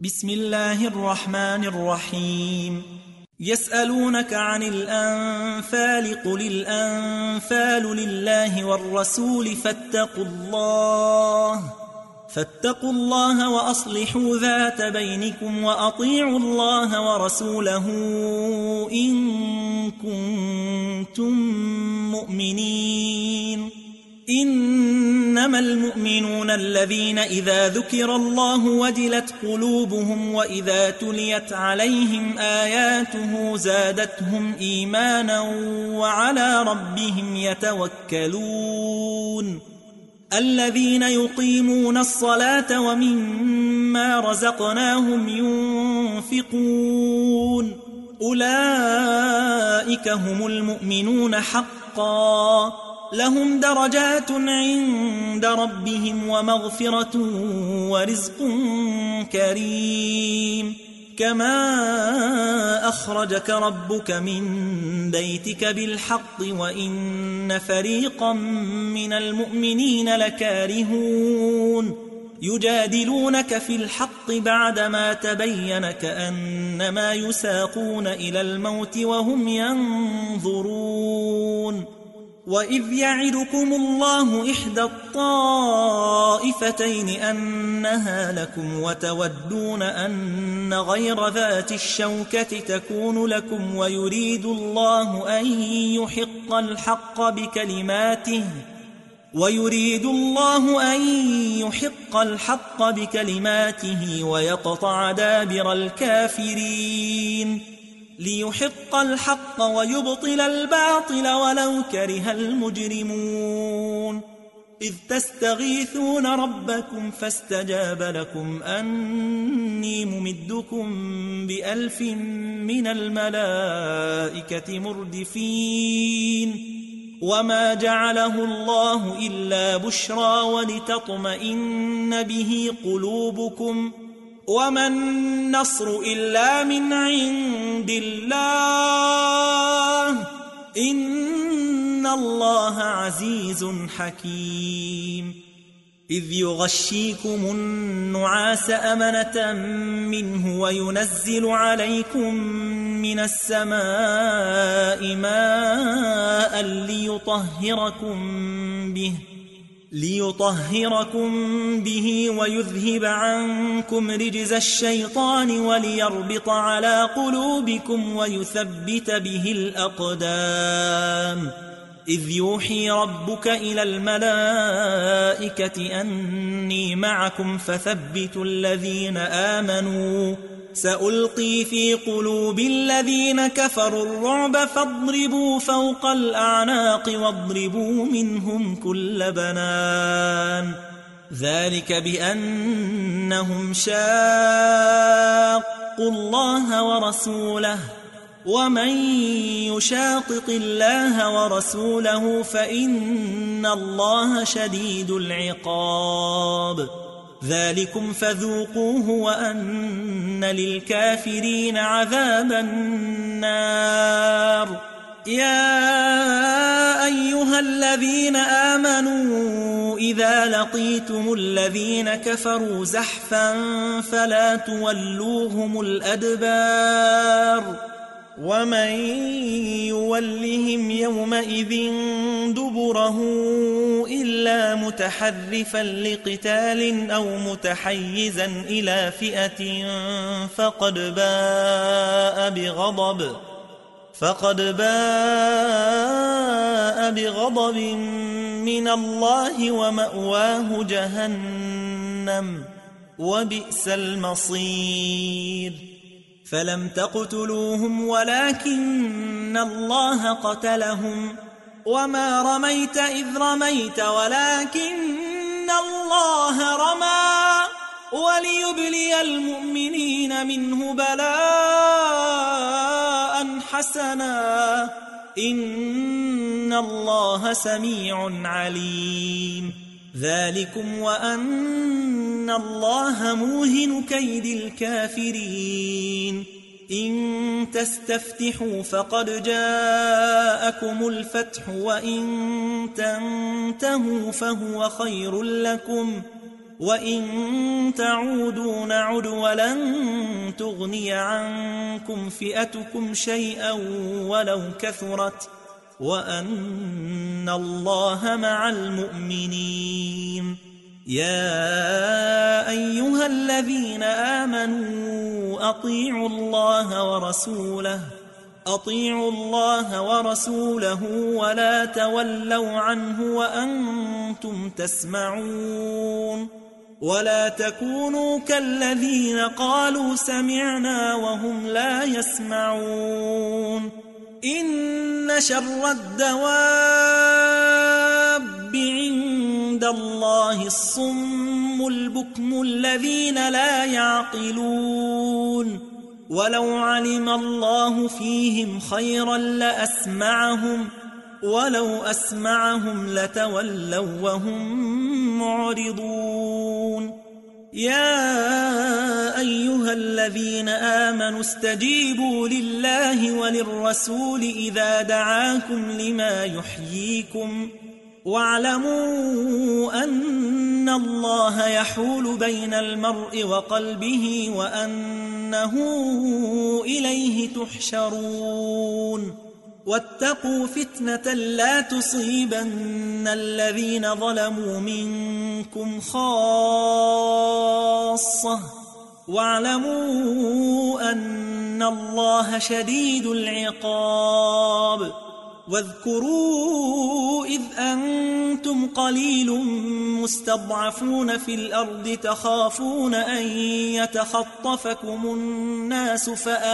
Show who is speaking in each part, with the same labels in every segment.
Speaker 1: بسم الله الرحمن الرحيم. يسألونك عن الأنفال قل الأنفال لله والرسول فاتقوا الله وأصلحوا ذات بينكم وأطيعوا الله ورسوله إن كنتم مؤمنين. إنما المؤمنون الذين إذا ذكر الله وجلت قلوبهم وإذا تليت عليهم آياته زادتهم إيمانا وعلى ربهم يتوكلون. الذين يقيمون الصلاة ومما رزقناهم ينفقون أولئك هم المؤمنون حقا لهم درجات عند ربهم ومغفرة ورزق كريم. كما أخرجك ربك من بيتك بالحق وإن فريقا من المؤمنين لكارهون. يجادلونك في الحق بعدما تبين كأنما يساقون إلى الموت وهم ينظرون. وإذ يعدكم الله إحدى الطائفتين أنها لكم وتودون أن غير ذات الشوكة تكون لكم ويريد الله أن يحق الحق بكلماته ويقطع دابر الكافرين ليحق الحق ويبطل الباطل ولو كره المجرمون. إذ تستغيثون ربكم فاستجاب لكم أني ممدكم ب1000 من الملائكة مردفين. وما جعله الله إلا بشرى ولتطمئن به قلوبكم وما النصر إلا من عند الله إن الله عزيز حكيم. إذ يغشيكم النعاس أمنة منه وينزل عليكم من السماء ماء ليطهركم به ويذهب عنكم رجز الشيطان وليربط على قلوبكم ويثبت به الأقدام. إذ يوحي ربك إلى الملائكة أني معكم فثبتوا الذين آمنوا سألقي في قلوب الذين كفروا الرعب فاضربوا فوق الأعناق واضربوا منهم كل بنان. ذلك بأنهم شاقوا الله ورسوله ومن يشاقق الله ورسوله فإن الله شديد العقاب. ذلكم فذوقوه وأن للكافرين عذاب النار. يا أيها الذين آمنوا إذا لقيتم الذين كفروا زحفا فلا تولوهم الأدبار ومن يولهم يومئذ دبره إلا متحرفا لقتال أو متحيزا إلى فئة فقد باء بغضب من الله ومأواه جهنم وبئس المصير. فلم تقتلوهم ولكن الله قتلهم وما رميت إذ رميت ولكن الله رمى وليبلي المؤمنين منه بلاء حسنا إن الله سميع عليم. ذلكم وأن الله موهن كيد الكافرين. إن تستفتحوا فقد جاءكم الفتح وإن تنتهوا فهو خير لكم وإن تعودوا نعد ولن تغني عنكم فئتكم شيئا ولو كثرت وأن الله مع المؤمنين. يا أيها الذين آمنوا أطيعوا الله ورسوله ولا تولوا عنه وأنتم تسمعون. ولا تكونوا كالذين قالوا سمعنا وهم لا يسمعون. إن شر الدواب عند الله الصم البكم الذين لا يعقلون. ولو علم الله فيهم خيرا لأسمعهم ولو أسمعهم لتولوا وهم معرضون. يا أيها الذين آمنوا استجيبوا لله وللرسول إذا دعاكم لما يحييكم واعلموا أن الله يحول بين المرء وقلبه وأنه إليه تحشرون. واتقوا فتنة لا تصيبن الذين ظلموا منكم خاصة واعلموا أن الله شديد العقاب. واذكروا إذ أنتم قليل مستضعفون في الأرض تخافون أن يتخطفكم الناس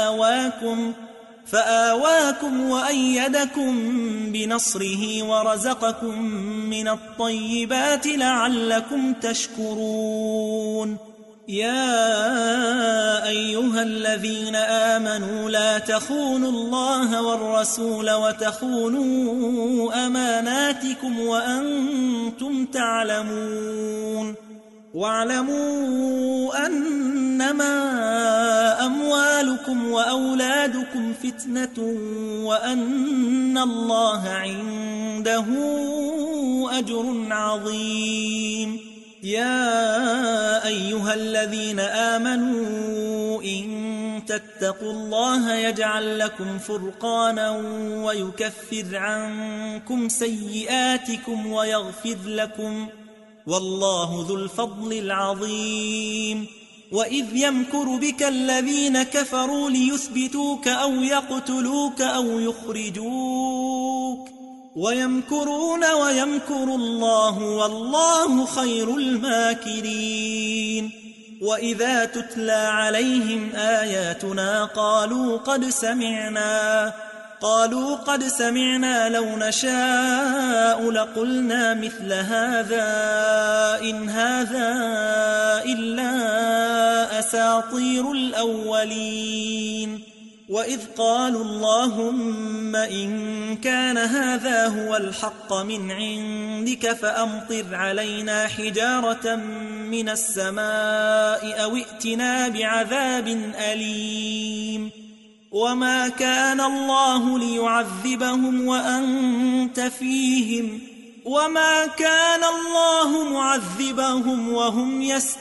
Speaker 1: فآواكم وأيدكم بنصره ورزقكم من الطيبات لعلكم تشكرون. يا أيها الذين آمنوا لا تخونوا الله والرسول وتخونوا أماناتكم وأنتم تعلمون. واعلموا أنما أموالكم وأولادكم فتنة وأن الله عنده أجر عظيم. يا أيها الذين آمنوا إن تتقوا الله يجعل لكم فرقانا ويكفر عنكم سيئاتكم ويغفر لكم والله ذو الفضل العظيم. وإذ يمكر بك الذين كفروا ليثبتوك أو يقتلوك أو يخرجوك ويمكرون ويمكر الله والله خير الماكرين. وإذا تتلى عليهم آياتنا قالوا قد سمعنا لو نشاء لقلنا مثل هذا إن هذا إلا أساطير الأولين. وإذ قالوا اللهم إن كان هذا هو الحق من عندك فأمطر علينا حجارة من السماء أو ائتنا بعذاب أليم. وما كان الله ليعذبهم وأنت فيهم وما كان الله معذبهم وهم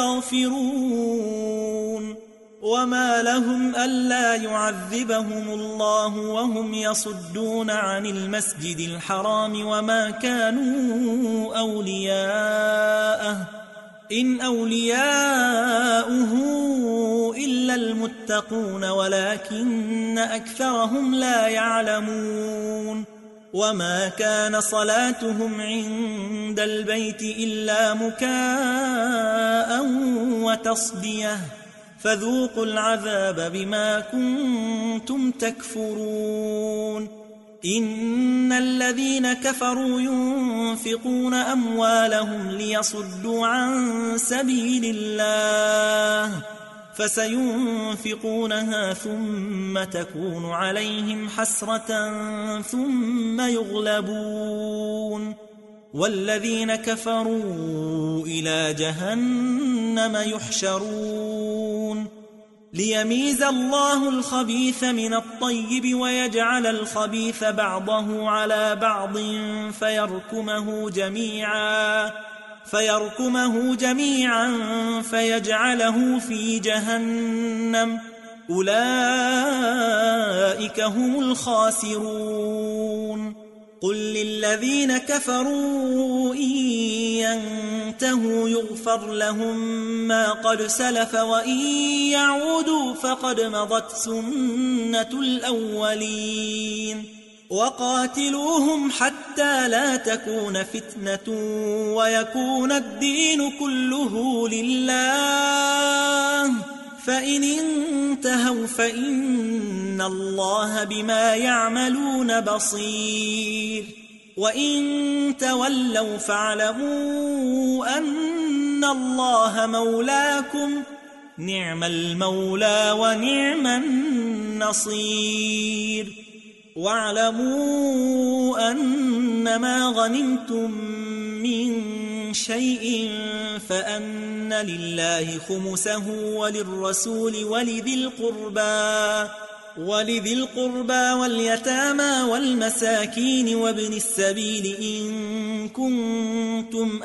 Speaker 1: يستغفرون. وما لهم ألا يعذبهم الله وهم يصدون عن المسجد الحرام وما كانوا أولياءه إن أولياؤه إلا المتقون ولكن أكثرهم لا يعلمون. وما كان صلاتهم عند البيت إلا مكاء وتصدية فذوقوا العذاب بما كنتم تكفرون. إن الذين كفروا ينفقون أموالهم ليصدوا عن سبيل الله فسينفقونها ثم تكون عليهم حسرة ثم يغلبون والذين كفروا إلى جهنم يحشرون. ليميز الله الخبيث من الطيب ويجعل الخبيث بعضه على بعض فيركمه جميعا فيجعله في جهنم أولئك هم الخاسرون قل للذين كفروا إن ينتهوا يغفر لهم ما قد سلف وإن يعودوا فقد مضت سنة الأولين وقاتلوهم حتى لا تكون فتنة ويكون الدين كله لله فإن انتهوا فإن الله بما يعملون بصير وإن تولوا فاعلموا أن الله مولاكم نعم المولى ونعم النصير واعلموا أنما غنمتم من شيء فأن لله خمسه وللرسول ولذي القربى واليتامى والمساكين وابن السبيل إن كنتم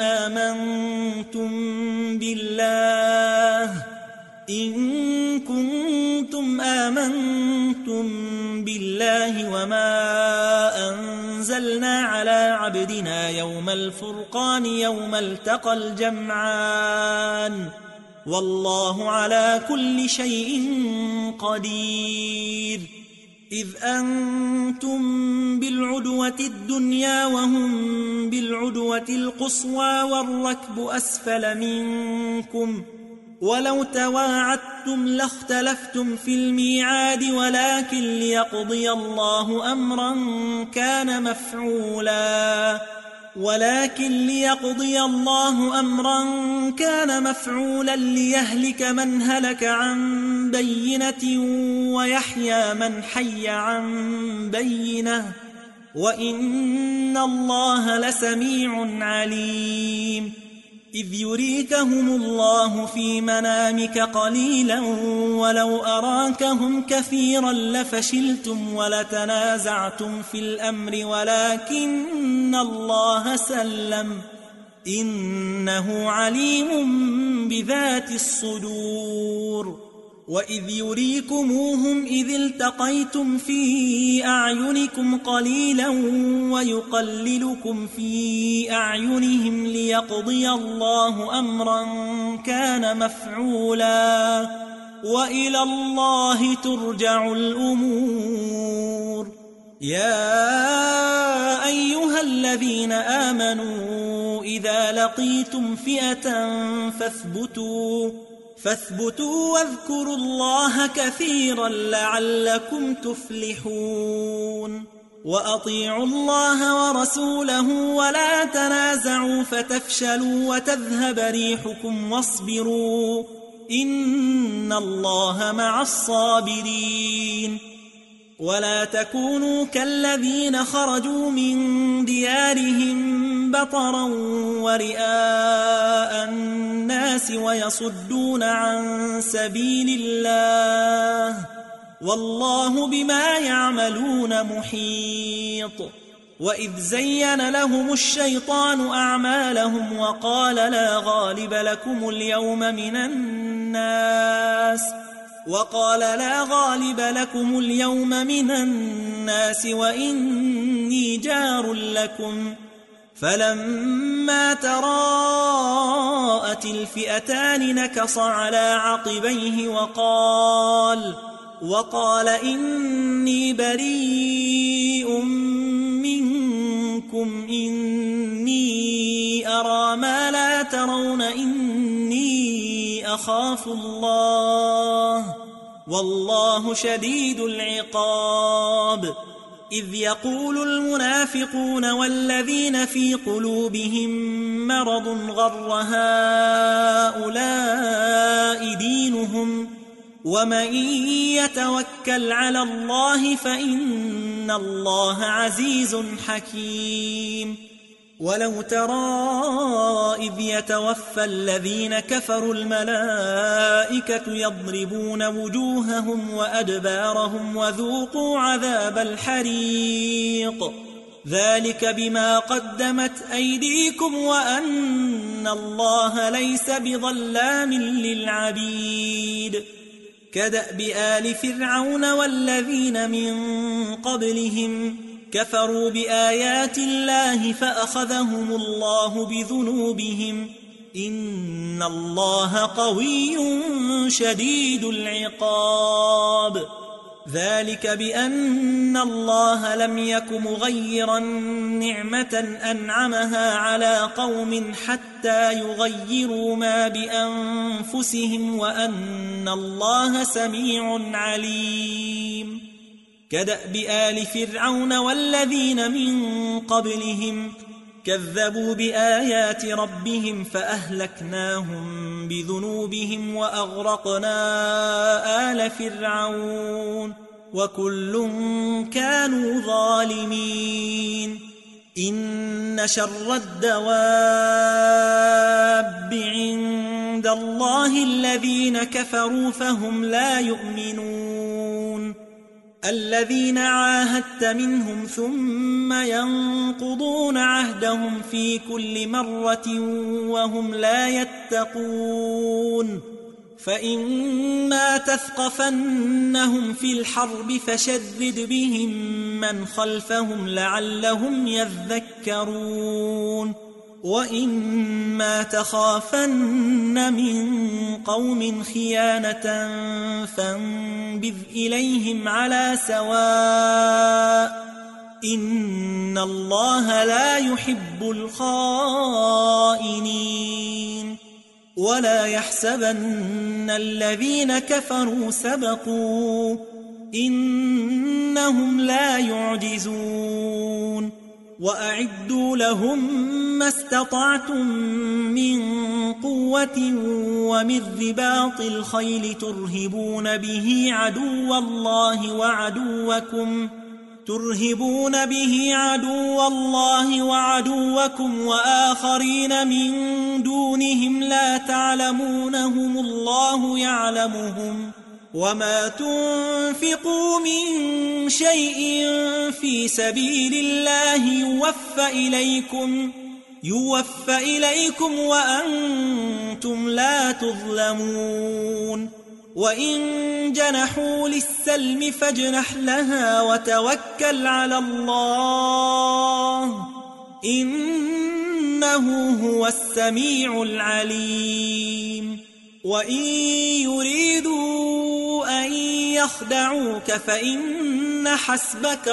Speaker 1: آمنتم بالله وما أنزلنا على عبدنا يوم الفرقان يوم التقى الجمعان والله على كل شيء قدير إذ أنتم بالعدوة الدنيا وهم بالعدوة القصوى والركب أسفل منكم ولو تواعدتم لاختلفتم في الميعاد ولكن ليقضي الله أمرا كان مفعولا ليهلك من هلك عن بينة ويحيى من حي عن بينة وإن الله لسميع عليم إذ يريكهم الله في منامك قليلا ولو أراكهم كثيرا لفشلتم ولتنازعتم في الأمر ولكن الله سلم إنه عليم بذات الصدور وإذ يريكموهم إذ التقيتم في أعينكم قليلا ويقللكم في أعينهم ليقضي الله أمرا كان مفعولا وإلى الله ترجع الأمور يا أيها الذين آمنوا إذا لقيتم فئة فاثبتوا واذكروا الله كثيرا لعلكم تفلحون وأطيعوا الله ورسوله ولا تنازعوا فتفشلوا وتذهب ريحكم واصبروا إن الله مع الصابرين ولا تكونوا كالذين خرجوا من ديارهم بطرا ورئاء الناس ويصدون عن سبيل الله والله بما يعملون محيط وإذ زين لهم الشيطان أعمالهم وقال لا غالب لكم اليوم من الناس وإني جار لكم فلما تراءت الفئتان نكص على عقبيه وقال إني بريء منكم إني أرى ما لا ترون إني أخاف الله والله شديد العقاب إذ يقول المنافقون والذين في قلوبهم مرض غر هؤلاء دينهم ومن يتوكل على الله فإن الله عزيز حكيم ولو ترى إذ يتوفى الذين كفروا الملائكة يضربون وجوههم وأدبارهم وذوقوا عذاب الحريق ذلك بما قدمت أيديكم وأن الله ليس بظلام للعبيد كدأب آل فرعون والذين من قبلهم كفروا بآيات الله فأخذهم الله بذنوبهم إن الله قوي شديد العقاب ذلك بأن الله لم يك مغيرا نعمة أنعمها على قوم حتى يغيروا ما بأنفسهم وأن الله سميع عليم كدأب آل فرعون والذين من قبلهم كذبوا بآيات ربهم فأهلكناهم بذنوبهم وأغرقنا آل فرعون وكل كانوا ظالمين إن شر الدواب عند الله الذين كفروا فهم لا يؤمنون الذين عاهدت منهم ثم ينقضون عهدهم في كل مرة وهم لا يتقون فإما تثقفنهم في الحرب فشرد بهم من خلفهم لعلهم يذكرون وإما تخافن من قوم خيانة فانبذ إليهم على سواء إن الله لا يحب الخائنين ولا يحسبن الذين كفروا سبقوا إنهم لا يعجزون وأعدوا لهم ما استطعتم من قوة ومن رباط الخيل ترهبون به عدو الله وعدوكم وآخرين من دونهم لا تعلمونهم الله يعلمهم وما تنفقوا من شيء في سبيل الله يوفى إليكم وأنتم لا تظلمون وإن جنحوا للسلم فاجنح لها وتوكل على الله إنه هو السميع العليم وإن يريدوا أن يخدعوك فإن حسبك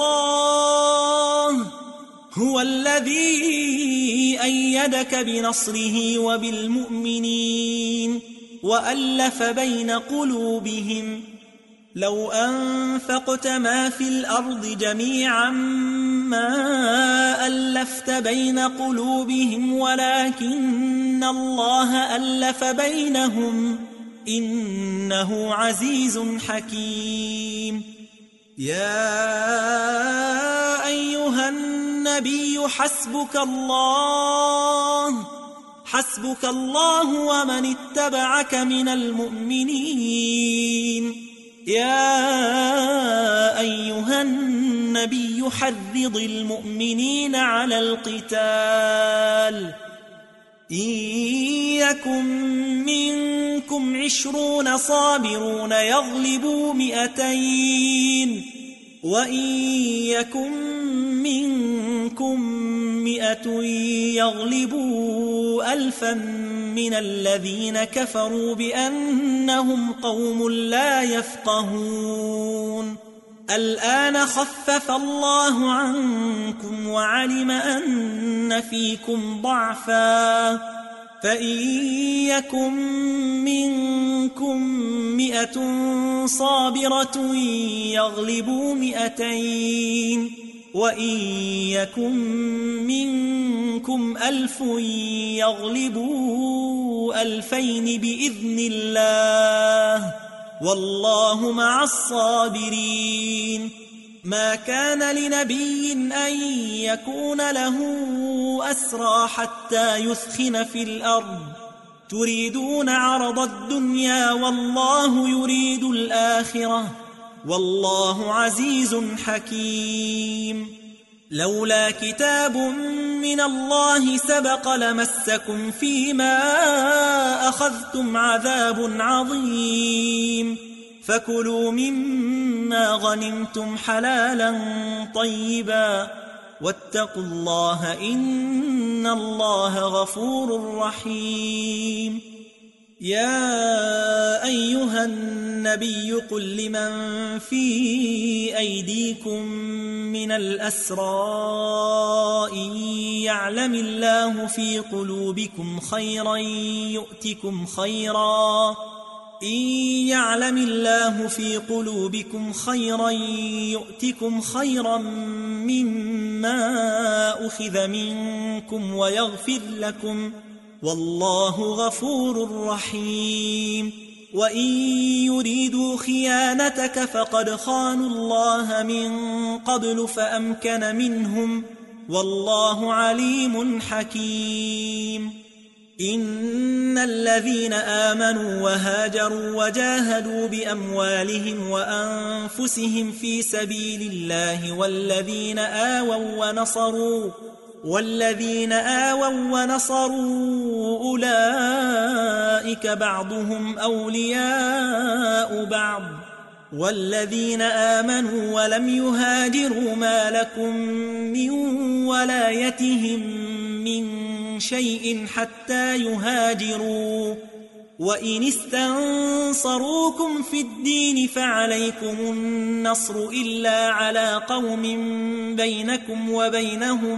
Speaker 1: الله هو الذي أيدك بنصره وبالمؤمنين وألف بين قلوبهم لو أنفقت ما في الأرض جميعا ما ألفت بين قلوبهم ولكن الله ألف بينهم إنه عزيز حكيم يا أيها النبي حسبك الله ومن اتبعك من المؤمنين يا أيها النبي حرض المؤمنين على القتال إن يكن منكم 20 صابرون يغلبوا 200 وإن يكن منكم 100 يغلبوا 1000 من الذين كفروا بأنهم قوم لا يفقهون الآن خفف الله عنكم وعلم أن فيكم ضعفا فإن يكن منكم 100 صابرة يغلبوا 200 وإن يكن منكم 1000 يغلبوا 2000 بإذن الله والله مع الصابرين ما كان لنبي أن يكون له أسرى حتى يثخن في الأرض تريدون عرض الدنيا والله يريد الآخرة والله عزيز حكيم لولا كتاب من الله سبق لمسكم فيما أخذتم عذاب عظيم فكلوا مما غنمتم حلالا طيبا واتقوا الله إن الله غفور رحيم. يا أيها النبي قل لمن في أيديكم من الأسرى إن يعلم الله في قلوبكم خيرا يؤتكم خيرا مما أخذ منكم ويغفر لكم والله غفور رحيم. وإن يريدوا خيانتك فقد خانوا الله من قبل فأمكن منهم والله عليم حكيم. إن الذين آمنوا وهاجروا وجاهدوا بأموالهم وأنفسهم في سبيل الله والذين آووا ونصروا أولئك بعضهم أولياء بعض والذين آمنوا ولم يهاجروا ما لكم من ولايتهم من شيء حتى يهاجروا وإن استنصروكم في الدين فعليكم النصر إلا على قوم بينكم وبينهم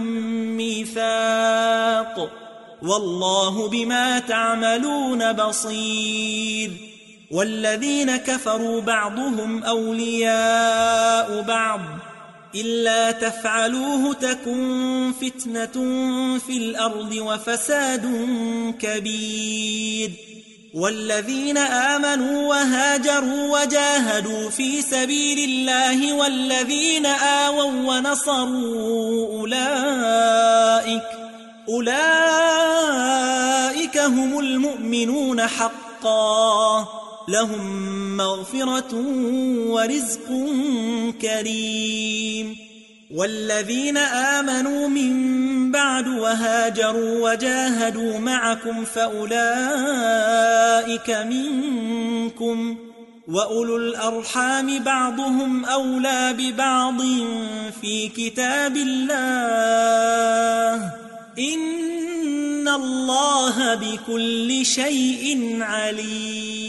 Speaker 1: ميثاق والله بما تعملون بصير. والذين كفروا بعضهم أولياء بعض إلا تفعلوه تكن فتنة في الأرض وفساد كبير. والذين آمنوا وهاجروا وجاهدوا في سبيل الله والذين آووا ونصروا أولئك هم المؤمنون حقا لهم مغفرة ورزق كريم. والذين آمنوا من بعد وهاجروا وجاهدوا معكم فأولئك منكم وأولو الأرحام بعضهم أولى ببعض في كتاب الله إن الله بكل شيء عليم.